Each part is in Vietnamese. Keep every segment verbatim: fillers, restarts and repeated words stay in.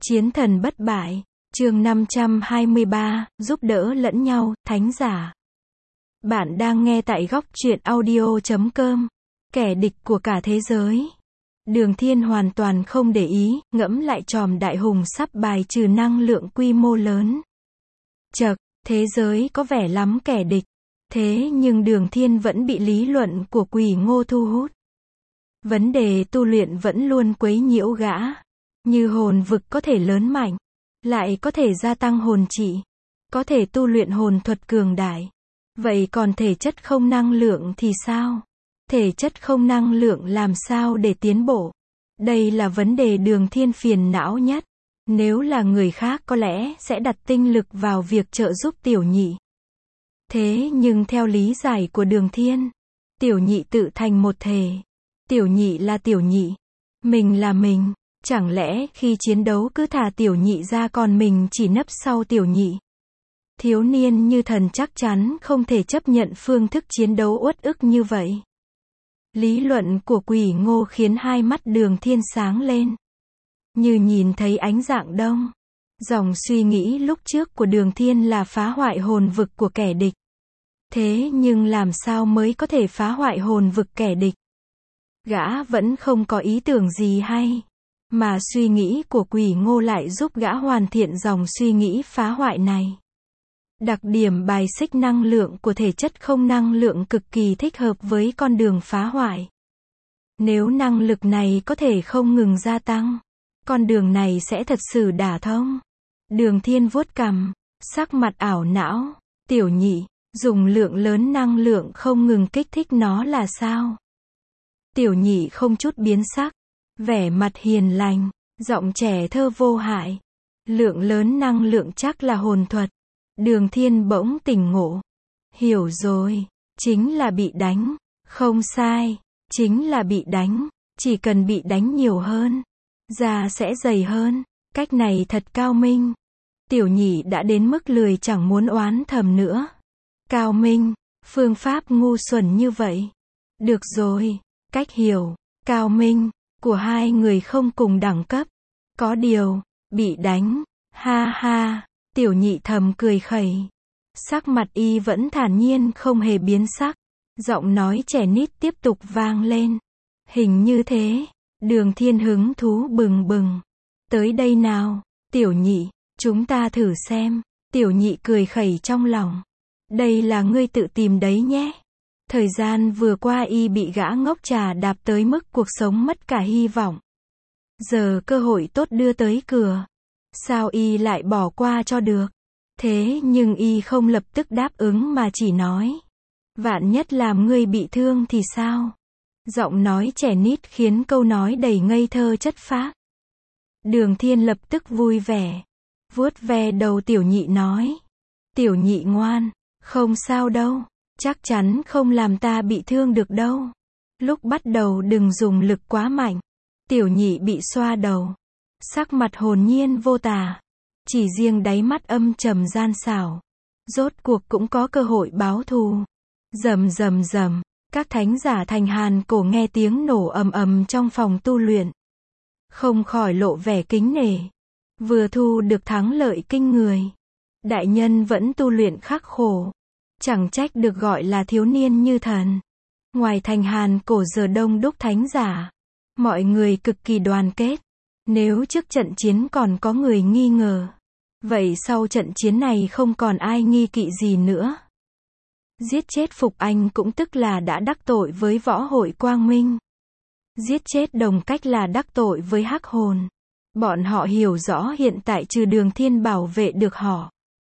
Chiến thần bất bại, chương năm trăm hai mươi ba, giúp đỡ lẫn nhau, thánh giả. Bạn đang nghe tại góc truyện audio chấm com, kẻ địch của cả thế giới. Đường Thiên hoàn toàn không để ý, ngẫm lại tròm đại hùng sắp bài trừ năng lượng quy mô lớn. Chậc, thế giới có vẻ lắm kẻ địch. Thế nhưng Đường Thiên vẫn bị lý luận của Quỷ Ngô thu hút. Vấn đề tu luyện vẫn luôn quấy nhiễu gã. Như hồn vực có thể lớn mạnh, lại có thể gia tăng hồn trị, có thể tu luyện hồn thuật cường đại. Vậy còn thể chất không năng lượng thì sao? Thể chất không năng lượng làm sao để tiến bộ? Đây là vấn đề Đường Thiên phiền não nhất. Nếu là người khác có lẽ sẽ đặt tinh lực vào việc trợ giúp tiểu nhị. Thế nhưng theo lý giải của Đường Thiên, tiểu nhị tự thành một thể. Tiểu nhị là tiểu nhị, mình là mình. Chẳng lẽ khi chiến đấu cứ thả tiểu nhị ra còn mình chỉ nấp sau tiểu nhị? Thiếu niên như thần chắc chắn không thể chấp nhận phương thức chiến đấu uất ức như vậy. Lý luận của Quỷ Ngô khiến hai mắt Đường Thiên sáng lên. Như nhìn thấy ánh rạng đông. Dòng suy nghĩ lúc trước của Đường Thiên là phá hoại hồn vực của kẻ địch. Thế nhưng làm sao mới có thể phá hoại hồn vực kẻ địch? Gã vẫn không có ý tưởng gì hay. Mà suy nghĩ của Quỷ Ngô lại giúp gã hoàn thiện dòng suy nghĩ phá hoại này. Đặc điểm bài xích năng lượng của thể chất không năng lượng cực kỳ thích hợp với con đường phá hoại. Nếu năng lực này có thể không ngừng gia tăng, con đường này sẽ thật sự đả thông. Đường Thiên vuốt cằm, sắc mặt ảo não. Tiểu nhị, dùng lượng lớn năng lượng không ngừng kích thích nó là sao? Tiểu nhị không chút biến sắc. Vẻ mặt hiền lành, giọng trẻ thơ vô hại. Lượng lớn năng lượng chắc là hồn thuật. Đường Thiên bỗng tỉnh ngộ. Hiểu rồi, chính là bị đánh. Không sai, chính là bị đánh. Chỉ cần bị đánh nhiều hơn, da sẽ dày hơn. Cách này thật cao minh. Tiểu nhị đã đến mức lười chẳng muốn oán thầm nữa. Cao minh, phương pháp ngu xuẩn như vậy. Được rồi, cách hiểu, cao minh của hai người không cùng đẳng cấp. Có điều, bị đánh, ha ha, tiểu nhị thầm cười khẩy. Sắc mặt y vẫn thản nhiên không hề biến sắc. Giọng nói trẻ nít tiếp tục vang lên. Hình như thế, Đường Thiên hứng thú bừng bừng. Tới đây nào, tiểu nhị, chúng ta thử xem. Tiểu nhị cười khẩy trong lòng. Đây là ngươi tự tìm đấy nhé. Thời gian vừa qua y bị gã ngốc trà đạp tới mức cuộc sống mất cả hy vọng. Giờ cơ hội tốt đưa tới cửa. Sao y lại bỏ qua cho được? Thế nhưng y không lập tức đáp ứng mà chỉ nói. Vạn nhất làm ngươi bị thương thì sao? Giọng nói trẻ nít khiến câu nói đầy ngây thơ chất phác. Đường Thiên lập tức vui vẻ. Vuốt ve đầu tiểu nhị nói. Tiểu nhị ngoan, không sao đâu. Chắc chắn không làm ta bị thương được đâu. Lúc bắt đầu đừng dùng lực quá mạnh. Tiểu nhị bị xoa đầu. Sắc mặt hồn nhiên vô tà. Chỉ riêng đáy mắt âm trầm gian xảo. Rốt cuộc cũng có cơ hội báo thù. Rầm rầm rầm. Các thánh giả thành Hàn Cổ nghe tiếng nổ ầm ầm trong phòng tu luyện. Không khỏi lộ vẻ kính nể. Vừa thu được thắng lợi kinh người. Đại nhân vẫn tu luyện khắc khổ. Chẳng trách được gọi là thiếu niên như thần. Ngoài thành Hàn Cổ giờ đông đúc thánh giả. Mọi người cực kỳ đoàn kết. Nếu trước trận chiến còn có người nghi ngờ, vậy sau trận chiến này không còn ai nghi kỵ gì nữa. Giết chết Phục Anh cũng tức là đã đắc tội với võ hội Quang Minh. Giết chết Đồng Cách là đắc tội với Hắc Hồn. Bọn họ hiểu rõ hiện tại trừ Đường Thiên bảo vệ được họ,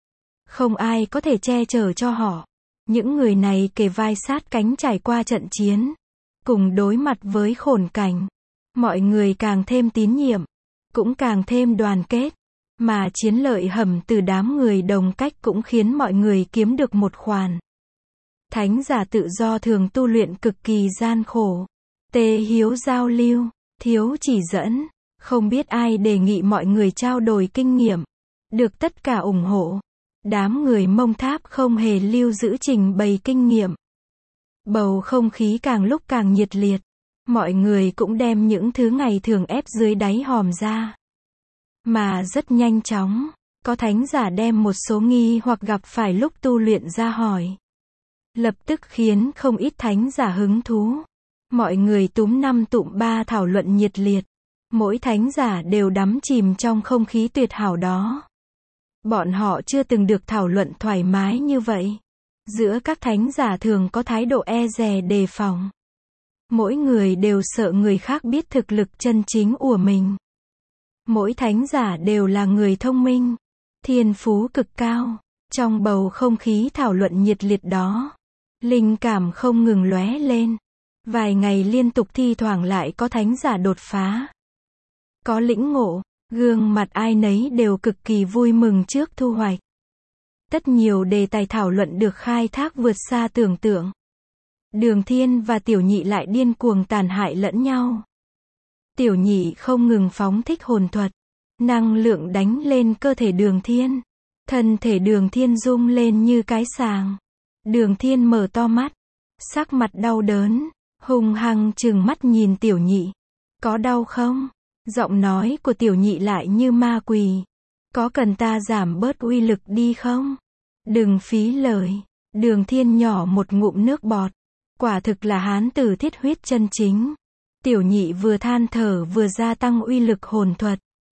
không ai có thể che chở cho họ. Những người này kề vai sát cánh trải qua trận chiến, cùng đối mặt với khốn cảnh. Mọi người càng thêm tín nhiệm, cũng càng thêm đoàn kết. Mà chiến lợi hầm từ đám người Đồng Cách cũng khiến mọi người kiếm được một khoản. Thánh giả tự do thường tu luyện cực kỳ gian khổ. Tê hiếu giao lưu, thiếu chỉ dẫn. Không biết ai đề nghị mọi người trao đổi kinh nghiệm. Được tất cả ủng hộ. Đám người Mông Tháp không hề lưu giữ trình bày kinh nghiệm. Bầu không khí càng lúc càng nhiệt liệt. Mọi người cũng đem những thứ ngày thường ép dưới đáy hòm ra. Mà rất nhanh chóng, có thánh giả đem một số nghi hoặc gặp phải lúc tu luyện ra hỏi. Lập tức khiến không ít thánh giả hứng thú. Mọi người túm năm tụm ba thảo luận nhiệt liệt. Mỗi thánh giả đều đắm chìm trong không khí tuyệt hảo đó. Bọn họ chưa từng được thảo luận thoải mái như vậy. Giữa các thánh giả thường có thái độ e dè đề phòng. Mỗi người đều sợ người khác biết thực lực chân chính của mình. Mỗi thánh giả đều là người thông minh, thiên phú cực cao. Trong bầu không khí thảo luận nhiệt liệt đó, linh cảm không ngừng lóe lên. Vài ngày liên tục thi thoảng lại có thánh giả đột phá. Có lĩnh ngộ, gương mặt ai nấy đều cực kỳ vui mừng trước thu hoạch. Tất nhiều đề tài thảo luận được khai thác vượt xa tưởng tượng. Đường Thiên và Tiểu Nhị lại điên cuồng tàn hại lẫn nhau. Tiểu Nhị không ngừng phóng thích hồn thuật, năng lượng đánh lên cơ thể Đường Thiên. Thân thể Đường Thiên rung lên như cái sàng. Đường Thiên mở to mắt, sắc mặt đau đớn, hung hăng trừng mắt nhìn Tiểu Nhị. Có đau không? Giọng nói của Tiểu Nhị lại như ma quỷ. Có cần ta giảm bớt uy lực đi không? Đừng phí lời. Đường Thiên nhỏ một ngụm nước bọt. Quả thực là hán tử thiết huyết chân chính. Tiểu Nhị vừa than thở vừa gia tăng uy lực hồn thuật.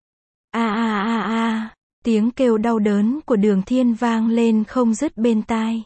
A a a a, tiếng kêu đau đớn của Đường Thiên vang lên không dứt bên tai.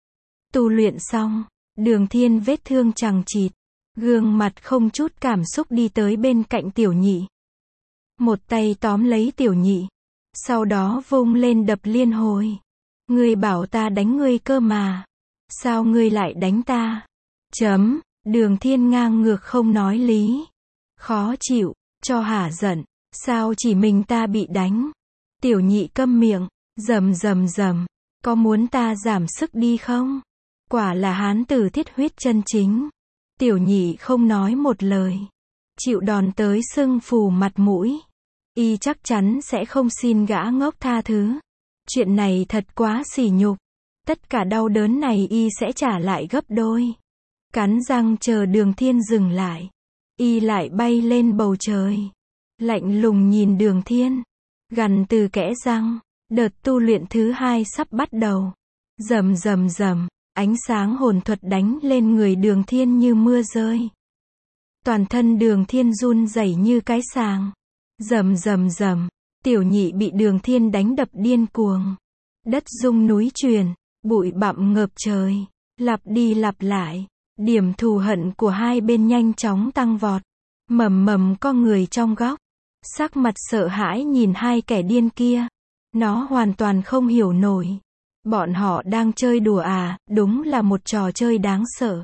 Tu luyện xong, Đường Thiên vết thương chằng chịt, gương mặt không chút cảm xúc đi tới bên cạnh Tiểu Nhị. Một tay tóm lấy Tiểu Nhị, sau đó vung lên đập liên hồi. Ngươi bảo ta đánh ngươi cơ mà. Sao ngươi lại đánh ta? Chấm, Đường Thiên ngang ngược không nói lý. Khó chịu, cho hả giận, sao chỉ mình ta bị đánh? Tiểu Nhị câm miệng, rầm rầm rầm, có muốn ta giảm sức đi không? Quả là hán tử thiết huyết chân chính. Tiểu Nhị không nói một lời, chịu đòn tới sưng phù mặt mũi. Y chắc chắn sẽ không xin gã ngốc tha thứ. Chuyện này thật quá sỉ nhục. Tất cả đau đớn này y sẽ trả lại gấp đôi. Cắn răng chờ Đường Thiên dừng lại. Y lại bay lên bầu trời. Lạnh lùng nhìn Đường Thiên. Gằn từ kẽ răng. Đợt tu luyện thứ hai sắp bắt đầu. Rầm rầm rầm. Ánh sáng hồn thuật đánh lên người Đường Thiên như mưa rơi. Toàn thân Đường Thiên run rẩy như cái sàng. Rầm rầm rầm. Tiểu Nhị bị Đường Thiên đánh đập điên cuồng. Đất rung núi chuyển, bụi bặm ngập trời, lặp đi lặp lại. Điểm thù hận của hai bên nhanh chóng tăng vọt. Mầm mầm con người trong góc, sắc mặt sợ hãi nhìn hai kẻ điên kia. Nó hoàn toàn không hiểu nổi. Bọn họ đang chơi đùa à, đúng là một trò chơi đáng sợ.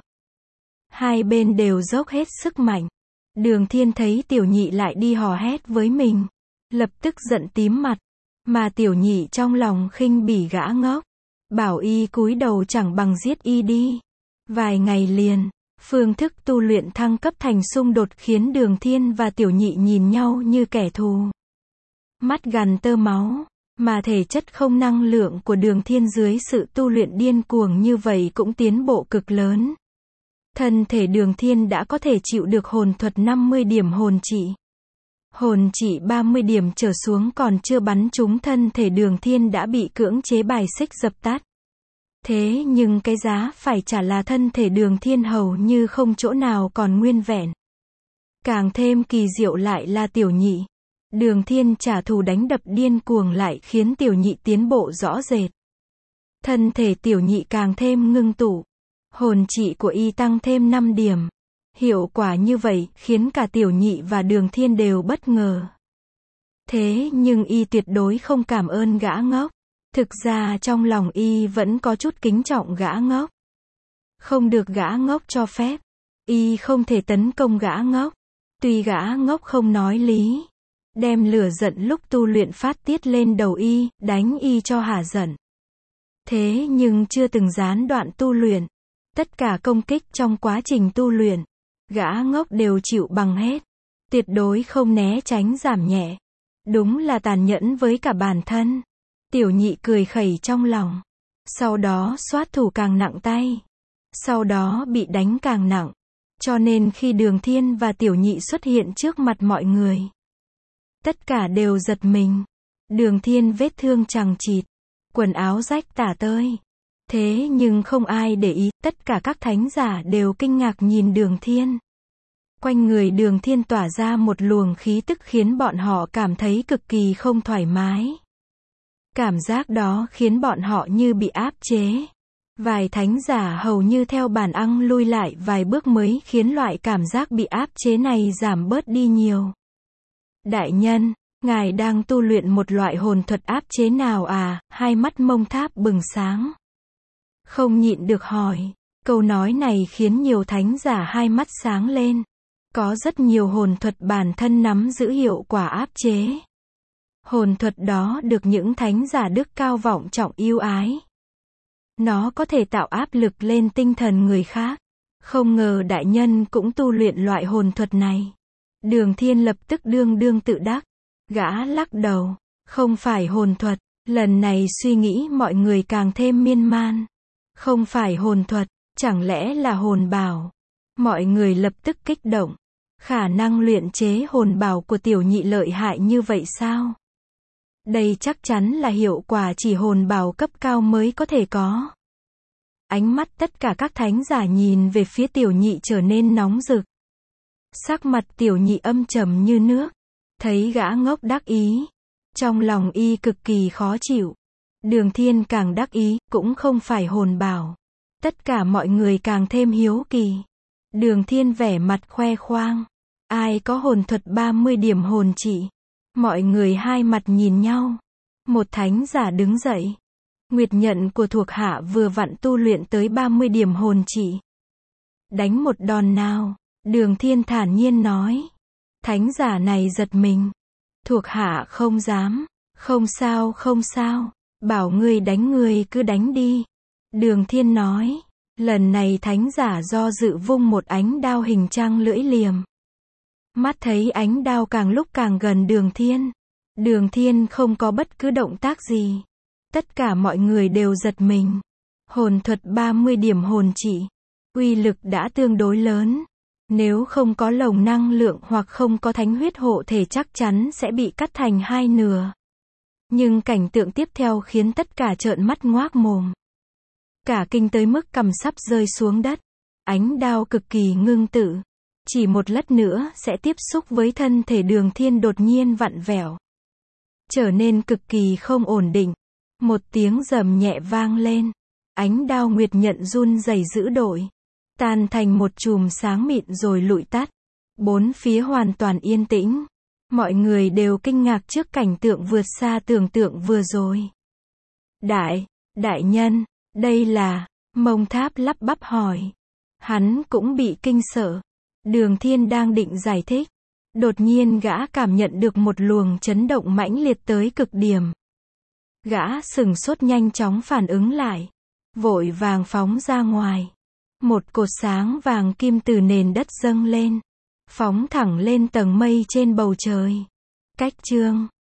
Hai bên đều dốc hết sức mạnh. Đường Thiên thấy Tiểu Nhị lại đi hò hét với mình, lập tức giận tím mặt. Mà Tiểu Nhị trong lòng khinh bỉ gã ngốc, bảo y cúi đầu chẳng bằng giết y đi. Vài ngày liền, phương thức tu luyện thăng cấp thành xung đột khiến Đường Thiên và Tiểu Nhị nhìn nhau như kẻ thù. Mắt gằn tơ máu, mà thể chất không năng lượng của Đường Thiên dưới sự tu luyện điên cuồng như vậy cũng tiến bộ cực lớn. Thân thể Đường Thiên đã có thể chịu được hồn thuật năm mươi điểm hồn trị. Hồn trị ba mươi điểm trở xuống còn chưa bắn trúng thân thể Đường Thiên đã bị cưỡng chế bài xích dập tắt. Thế nhưng cái giá phải trả là thân thể Đường Thiên hầu như không chỗ nào còn nguyên vẹn. Càng thêm kỳ diệu lại là Tiểu Nhị. Đường Thiên trả thù đánh đập điên cuồng lại khiến Tiểu Nhị tiến bộ rõ rệt. Thân thể Tiểu Nhị càng thêm ngưng tụ. Hồn trị của y tăng thêm năm điểm. Hiệu quả như vậy khiến cả Tiểu Nhị và Đường Thiên đều bất ngờ. Thế nhưng y tuyệt đối không cảm ơn gã ngốc. Thực ra trong lòng y vẫn có chút kính trọng gã ngốc. Không được gã ngốc cho phép. Y không thể tấn công gã ngốc. Tuy gã ngốc không nói lý. Đem lửa giận lúc tu luyện phát tiết lên đầu y, đánh y cho hả giận. Thế nhưng chưa từng gián đoạn tu luyện. Tất cả công kích trong quá trình tu luyện, gã ngốc đều chịu bằng hết. Tuyệt đối không né tránh giảm nhẹ. Đúng là tàn nhẫn với cả bản thân. Tiểu Nhị cười khẩy trong lòng. Sau đó soát thủ càng nặng tay. Sau đó bị đánh càng nặng. Cho nên khi Đường Thiên và Tiểu Nhị xuất hiện trước mặt mọi người, Tất cả đều giật mình. Đường Thiên vết thương chằng chịt, quần áo rách tả tơi. Thế nhưng không ai để ý, tất cả các thánh giả đều kinh ngạc nhìn Đường Thiên. Quanh người Đường Thiên tỏa ra một luồng khí tức khiến bọn họ cảm thấy cực kỳ không thoải mái. Cảm giác đó khiến bọn họ như bị áp chế. Vài thánh giả hầu như theo bản năng lui lại vài bước mới khiến loại cảm giác bị áp chế này giảm bớt đi nhiều. Đại nhân, ngài đang tu luyện một loại hồn thuật áp chế nào à? Hai mắt Mông Tháp bừng sáng. Không nhịn được hỏi. Câu nói này khiến nhiều thánh giả hai mắt sáng lên. Có rất nhiều hồn thuật bản thân nắm giữ hiệu quả áp chế. Hồn thuật đó được những thánh giả đức cao vọng trọng yêu ái. Nó có thể tạo áp lực lên tinh thần người khác. Không ngờ đại nhân cũng tu luyện loại hồn thuật này. Đường Thiên lập tức đương đương tự đắc. Gã lắc đầu. Không phải hồn thuật. Lần này suy nghĩ mọi người càng thêm miên man. Không phải hồn thuật, chẳng lẽ là hồn bảo? Mọi người lập tức kích động. Khả năng luyện chế hồn bảo của tiểu nhị lợi hại như vậy sao? Đây chắc chắn là hiệu quả chỉ hồn bảo cấp cao mới có thể có. Ánh mắt tất cả các thánh giả nhìn về phía tiểu nhị trở nên nóng rực. Sắc mặt tiểu nhị âm trầm như nước. Thấy gã ngốc đắc ý. Trong lòng y cực kỳ khó chịu. Đường Thiên càng đắc ý, cũng không phải hồn bảo. Tất cả mọi người càng thêm hiếu kỳ. Đường Thiên vẻ mặt khoe khoang. Ai có hồn thuật ba mươi điểm hồn trị? Mọi người hai mặt nhìn nhau. Một thánh giả đứng dậy. Nguyệt nhận của thuộc hạ vừa vặn tu luyện tới ba mươi điểm hồn trị. Đánh một đòn nào? Đường Thiên thản nhiên nói. Thánh giả này giật mình. Thuộc hạ không dám. Không sao không sao. Bảo ngươi đánh ngươi cứ đánh đi. Đường Thiên nói. Lần này thánh giả do dự vung một ánh đao hình trăng lưỡi liềm. Mắt thấy ánh đao càng lúc càng gần Đường Thiên. Đường Thiên không có bất cứ động tác gì. Tất cả mọi người đều giật mình. Hồn thuật ba mươi điểm hồn trị. Uy lực đã tương đối lớn. Nếu không có lồng năng lượng hoặc không có thánh huyết hộ thể chắc chắn sẽ bị cắt thành hai nửa. Nhưng cảnh tượng tiếp theo khiến tất cả trợn mắt ngoác mồm. Cả kinh tới mức cằm sắp rơi xuống đất. Ánh đao cực kỳ ngưng tự. Chỉ một lát nữa sẽ tiếp xúc với thân thể Đường Thiên đột nhiên vặn vẹo. Trở nên cực kỳ không ổn định. Một tiếng rầm nhẹ vang lên. Ánh đao nguyệt nhận run rẩy dữ dội. Tan thành một chùm sáng mịn rồi lụi tắt. Bốn phía hoàn toàn yên tĩnh. Mọi người đều kinh ngạc trước cảnh tượng vượt xa tưởng tượng vừa rồi. Đại, đại nhân, đây là, Mông Tháp lắp bắp hỏi. Hắn cũng bị kinh sợ. Đường Thiên đang định giải thích. Đột nhiên gã cảm nhận được một luồng chấn động mãnh liệt tới cực điểm. Gã sừng sốt nhanh chóng phản ứng lại. Vội vàng phóng ra ngoài. Một cột sáng vàng kim từ nền đất dâng lên. Phóng thẳng lên tầng mây trên bầu trời. Cách chương